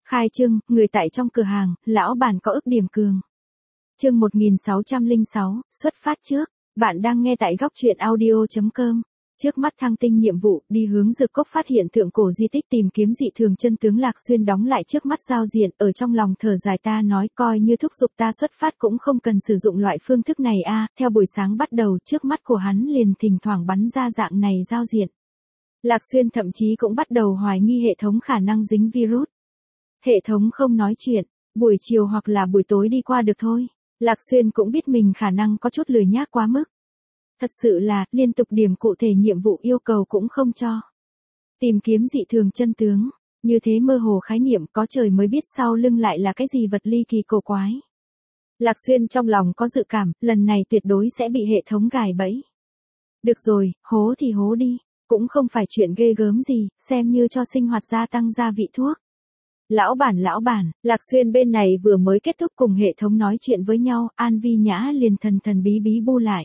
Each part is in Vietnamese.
Khai trương, người tại trong cửa hàng, lão bản có ức điểm cường. Chương 1606, xuất phát trước. Bạn đang nghe tại góc truyện audio.com. Trước mắt thăng tinh nhiệm vụ, đi hướng Dược Cốc phát hiện thượng cổ di tích tìm kiếm dị thường chân tướng Lạc Xuyên đóng lại trước mắt giao diện, ở trong lòng thở dài ta nói coi như thúc giục ta xuất phát cũng không cần sử dụng loại phương thức này a. Theo buổi sáng bắt đầu trước mắt của hắn liền thỉnh thoảng bắn ra dạng này giao diện. Lạc Xuyên thậm chí cũng bắt đầu hoài nghi hệ thống khả năng dính virus. Hệ thống không nói chuyện, buổi chiều hoặc là buổi tối đi qua được thôi. Lạc Xuyên cũng biết mình khả năng có chút lười nhác quá mức. Thật sự là, liên tục điểm cụ thể nhiệm vụ yêu cầu cũng không cho. Tìm kiếm dị thường chân tướng, như thế mơ hồ khái niệm có trời mới biết sau lưng lại là cái gì vật ly kỳ cổ quái. Lạc Xuyên trong lòng có dự cảm, lần này tuyệt đối sẽ bị hệ thống gài bẫy. Được rồi, hố thì hố đi, cũng không phải chuyện ghê gớm gì, xem như cho sinh hoạt gia tăng gia vị thuốc. Lão bản, Lạc Xuyên bên này vừa mới kết thúc cùng hệ thống nói chuyện với nhau, An Vi Nhã liền thần bí bu lại.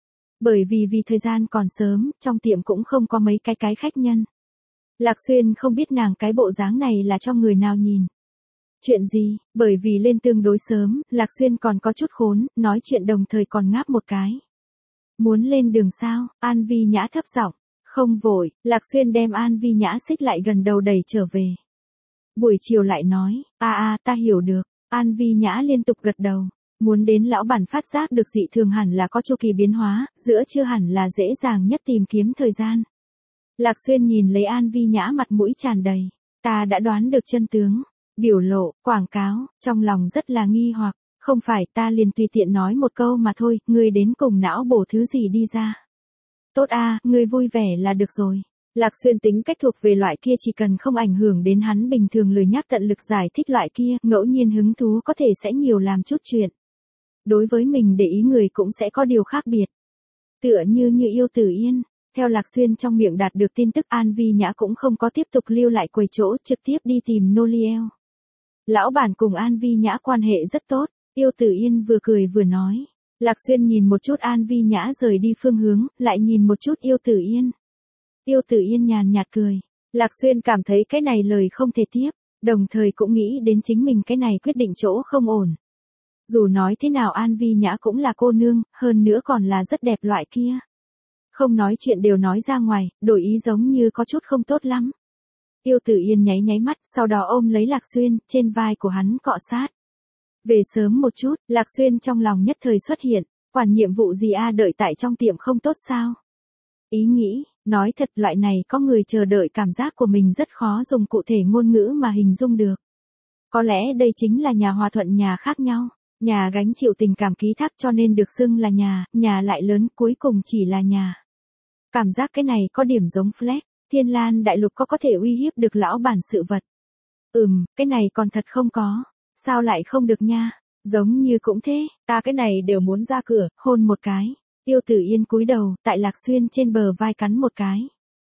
Bởi vì thời gian còn sớm, trong tiệm cũng không có mấy cái khách nhân. Lạc Xuyên không biết nàng cái bộ dáng này là cho người nào nhìn. Chuyện gì, bởi vì lên tương đối sớm, Lạc Xuyên còn có chút khốn, nói chuyện đồng thời còn ngáp một cái. Muốn lên đường sao, An Vi Nhã thấp giọng. Không vội, Lạc Xuyên đem An Vi Nhã xích lại gần đầu đẩy trở về. Buổi chiều lại nói, ta hiểu được, An Vi Nhã liên tục gật đầu. Muốn đến lão bản phát giác được dị thường hẳn là có chu kỳ biến hóa, giữa chưa hẳn là dễ dàng nhất tìm kiếm thời gian. Lạc Xuyên nhìn lấy An Vi Nhã mặt mũi tràn đầy, ta đã đoán được chân tướng, biểu lộ, quảng cáo, trong lòng rất là nghi hoặc, không phải ta liền tùy tiện nói một câu mà thôi, ngươi đến cùng não bổ thứ gì đi ra. Tốt ngươi vui vẻ là được rồi. Lạc Xuyên tính cách thuộc về loại kia chỉ cần không ảnh hưởng đến hắn bình thường lười nhác tận lực giải thích loại kia, ngẫu nhiên hứng thú có thể sẽ nhiều làm chút chuyện. Đối với mình để ý người cũng sẽ có điều khác biệt. Tựa như Yêu Tử Yên, theo Lạc Xuyên trong miệng đạt được tin tức An Vi Nhã cũng không có tiếp tục lưu lại quầy chỗ trực tiếp đi tìm Noliel. Lão bản cùng An Vi Nhã quan hệ rất tốt, Yêu Tử Yên vừa cười vừa nói. Lạc Xuyên nhìn một chút An Vi Nhã rời đi phương hướng, lại nhìn một chút Yêu Tử Yên. Yêu Tử Yên nhàn nhạt cười. Lạc Xuyên cảm thấy cái này lời không thể tiếp, đồng thời cũng nghĩ đến chính mình cái này quyết định chỗ không ổn. Dù nói thế nào An Vi Nhã cũng là cô nương, hơn nữa còn là rất đẹp loại kia. Không nói chuyện đều nói ra ngoài, đổi ý giống như có chút không tốt lắm. Yêu Tử Yên nháy mắt, sau đó ôm lấy Lạc Xuyên, trên vai của hắn cọ sát. Về sớm một chút, Lạc Xuyên trong lòng nhất thời xuất hiện, quản nhiệm vụ gì đợi tại trong tiệm không tốt sao? Ý nghĩ, nói thật loại này có người chờ đợi cảm giác của mình rất khó dùng cụ thể ngôn ngữ mà hình dung được. Có lẽ đây chính là nhà hòa thuận nhà khác nhau, nhà gánh chịu tình cảm ký thác cho nên được xưng là nhà lại lớn cuối cùng chỉ là nhà. Cảm giác cái này có điểm giống Fleck, Thiên Lan Đại Lục có thể uy hiếp được lão bản sự vật. Cái này còn thật không có, sao lại không được nha, giống như cũng thế, ta cái này đều muốn ra cửa, hôn một cái. Yêu Tử Yên cúi đầu, tại Lạc Xuyên trên bờ vai cắn một cái.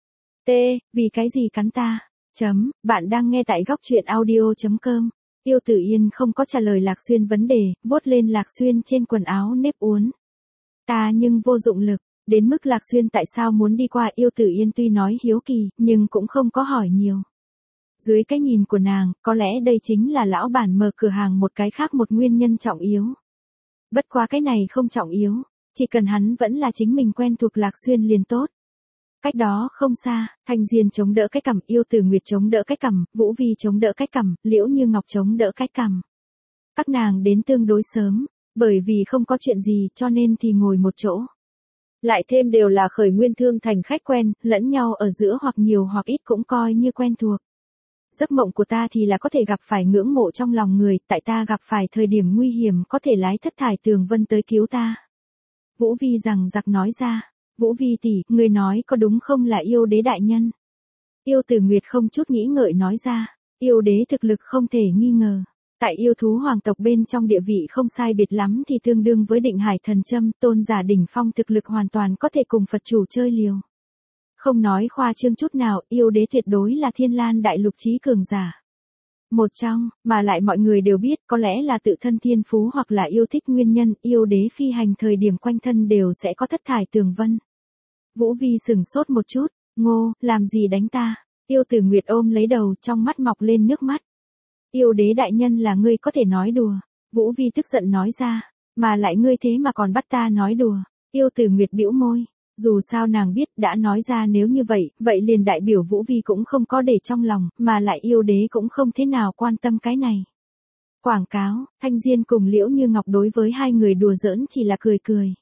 Vì cái gì cắn ta? Bạn đang nghe tại góc truyện audio.com. Yêu Tử Yên không có trả lời Lạc Xuyên vấn đề, vuốt lên Lạc Xuyên trên quần áo nếp uốn. Ta nhưng vô dụng lực, đến mức Lạc Xuyên tại sao muốn đi qua Yêu Tử Yên tuy nói hiếu kỳ, nhưng cũng không có hỏi nhiều. Dưới cái nhìn của nàng, có lẽ đây chính là lão bản mở cửa hàng một cái khác một nguyên nhân trọng yếu. Bất quá cái này không trọng yếu. Chỉ cần hắn vẫn là chính mình quen thuộc Lạc Xuyên liền tốt. Cách đó không xa, Thanh Diên chống đỡ cái cằm, Yêu Tử Nguyệt chống đỡ cái cằm, Vũ Vi chống đỡ cái cằm, Liễu Như Ngọc chống đỡ cái cằm. Các nàng đến tương đối sớm, bởi vì không có chuyện gì cho nên thì ngồi một chỗ. Lại thêm đều là khởi nguyên thương thành khách quen, lẫn nhau ở giữa hoặc nhiều hoặc ít cũng coi như quen thuộc. Giấc mộng của ta thì là có thể gặp phải ngưỡng mộ trong lòng người, tại ta gặp phải thời điểm nguy hiểm có thể lái thất thải Tường Vân tới cứu ta. Vũ Vi rằng giặc nói ra, Vũ Vi tỷ, người nói có đúng không là yêu đế đại nhân? Yêu Tử Nguyệt không chút nghĩ ngợi nói ra, yêu đế thực lực không thể nghi ngờ. Tại yêu thú hoàng tộc bên trong địa vị không sai biệt lắm thì tương đương với Định Hải Thần Châm, tôn giả đỉnh phong thực lực hoàn toàn có thể cùng Phật chủ chơi liều. Không nói khoa trương chút nào, yêu đế tuyệt đối là Thiên Lan Đại Lục chí cường giả. Một trong, mà lại mọi người đều biết có lẽ là tự thân thiên phú hoặc là yêu thích nguyên nhân, yêu đế phi hành thời điểm quanh thân đều sẽ có thất thải tường vân. Vũ Vi sừng sốt một chút, Ngô, làm gì đánh ta? Yêu Tử Nguyệt ôm lấy đầu, trong mắt mọc lên nước mắt. Yêu đế đại nhân là ngươi có thể nói đùa. Vũ Vi tức giận nói ra, mà lại ngươi thế mà còn bắt ta nói đùa. Yêu Tử Nguyệt bĩu môi, dù sao nàng biết đã nói ra nếu như vậy, vậy liền đại biểu Vũ Vi cũng không có để trong lòng, mà lại yêu đế cũng không thế nào quan tâm cái này. Quảng cáo, Thanh Diên cùng Liễu Như Ngọc đối với hai người đùa giỡn chỉ là cười cười.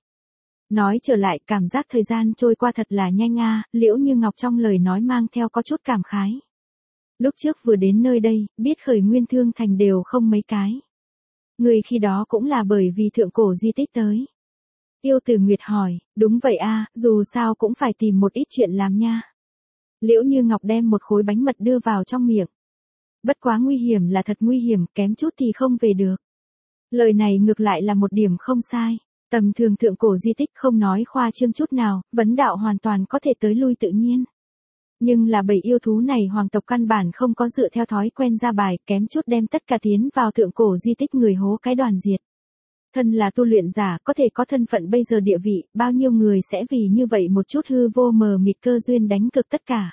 Nói trở lại cảm giác thời gian trôi qua thật là nhanh a, Liễu Như Ngọc trong lời nói mang theo có chút cảm khái. Lúc trước vừa đến nơi đây, biết khởi nguyên thương thành đều không mấy cái. Người khi đó cũng là bởi vì thượng cổ di tích tới. Yêu Tử Nguyệt hỏi, đúng vậy a, dù sao cũng phải tìm một ít chuyện làm nha. Liễu Như Ngọc đem một khối bánh mật đưa vào trong miệng. Bất quá nguy hiểm là thật nguy hiểm, kém chút thì không về được. Lời này ngược lại là một điểm không sai. Tầm thường thượng cổ di tích không nói khoa trương chút nào, vấn đạo hoàn toàn có thể tới lui tự nhiên. Nhưng là bầy yêu thú này hoàng tộc căn bản không có dựa theo thói quen ra bài, kém chút đem tất cả tiến vào thượng cổ di tích người hố cái đoàn diệt. Thân là tu luyện giả có thể có thân phận bây giờ địa vị, bao nhiêu người sẽ vì như vậy một chút hư vô mờ mịt cơ duyên đánh cực tất cả.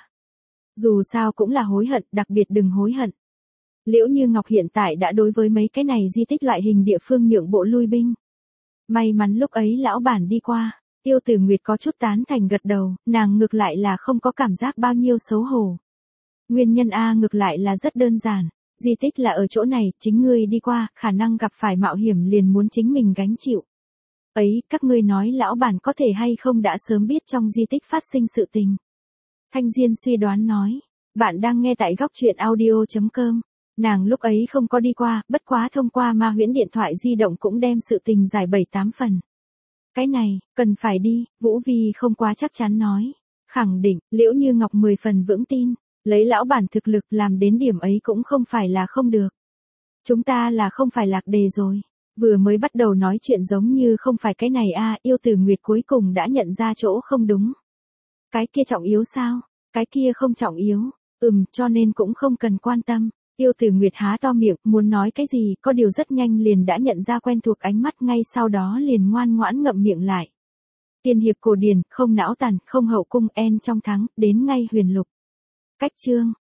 Dù sao cũng là hối hận, đặc biệt đừng hối hận. Liễu Như Ngọc hiện tại đã đối với mấy cái này di tích loại hình địa phương nhượng bộ lui binh. May mắn lúc ấy lão bản đi qua, Yêu Tử Nguyệt có chút tán thành gật đầu, nàng ngược lại là không có cảm giác bao nhiêu xấu hổ. Nguyên nhân A ngược lại là rất đơn giản, di tích là ở chỗ này, chính ngươi đi qua, khả năng gặp phải mạo hiểm liền muốn chính mình gánh chịu. Ấy, các ngươi nói lão bản có thể hay không đã sớm biết trong di tích phát sinh sự tình. Thanh Diên suy đoán nói, bạn đang nghe tại góc truyện audio.com. Nàng lúc ấy không có đi qua, bất quá thông qua ma huyễn điện thoại di động cũng đem sự tình giải 7-8 phần. Cái này, cần phải đi, Vũ Vi không quá chắc chắn nói. Khẳng định, Liễu Như Ngọc 10 phần vững tin, lấy lão bản thực lực làm đến điểm ấy cũng không phải là không được. Chúng ta là không phải lạc đề rồi. Vừa mới bắt đầu nói chuyện giống như không phải cái này a, Yêu Tử Nguyệt cuối cùng đã nhận ra chỗ không đúng. Cái kia trọng yếu sao? Cái kia không trọng yếu. Cho nên cũng không cần quan tâm. Yêu Tử Nguyệt há to miệng, muốn nói cái gì, có điều rất nhanh liền đã nhận ra quen thuộc ánh mắt, ngay sau đó liền ngoan ngoãn ngậm miệng lại. Tiên hiệp cổ điển, không não tàn, không hậu cung, en trong thắng, đến ngay huyền lục. Cách chương.